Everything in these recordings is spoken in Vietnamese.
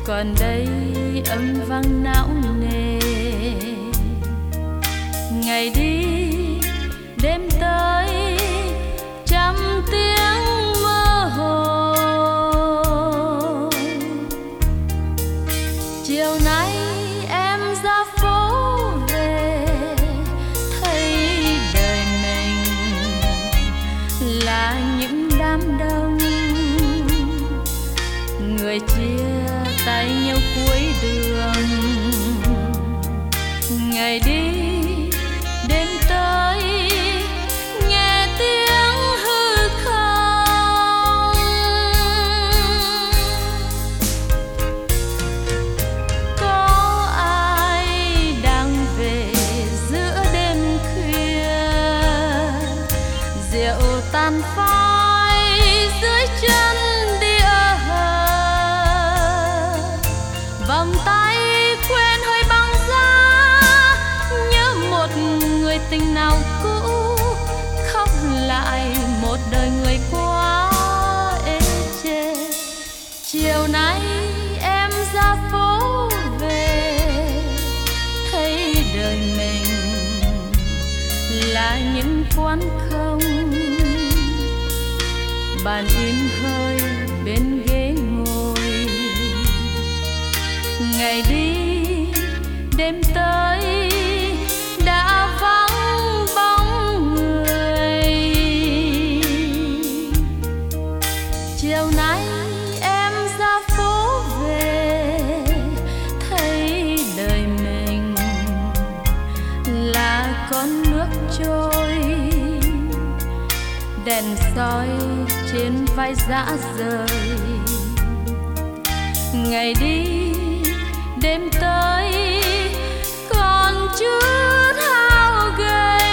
còn đây âm vang não nề. Ngày đi đêm tới trăm tiếng mơ hồ. Chiều nay em ra phố về, thấy đời mình là những đám đông, người chia tay nhau cuối đường. Ngày đi đêm tới nghe tiếng hư không. Có ai đang về giữa đêm khuya, rượu tan phai dưới chân đĩa hờ. Vòng tay quên hơi băng giá, nhớ một người tình nào cũ, khóc lại một đời người quá ê chê. Chiều nay em ra phố về, thấy đời mình là những quán không, bàn im hơi bên ghế ngồi. Ngày đi đêm tới đã vắng bóng người. Chiều nay em ra phố về, thấy đời mình là con nước trôi, đèn soi trên vai dã rời. Ngày đi đêm tới còn chút hao gầy.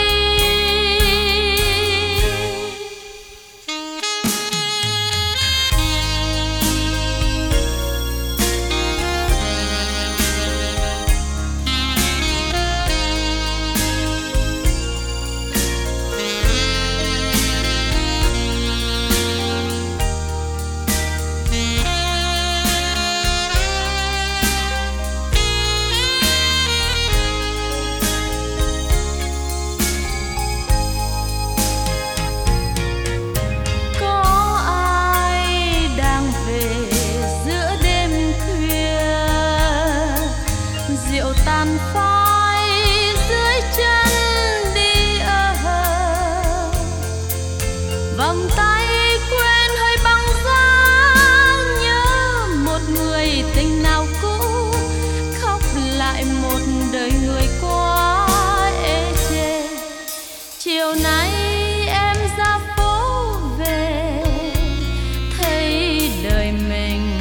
Rượu tàn phai dưới chân đĩa hờ. Vòng tay quên hơi băng giá, nhớ một người tình nào cũ, khóc lại một đời người quá ê chê. Chiều nay em ra phố về, thấy đời mình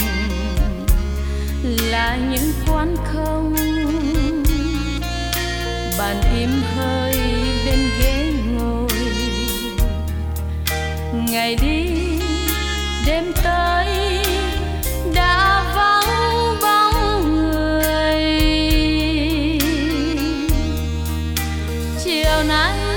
là những quán không, bàn im hơi bên ghế ngồi. Ngày đi đêm tới đã vắng bóng người. Chiều nay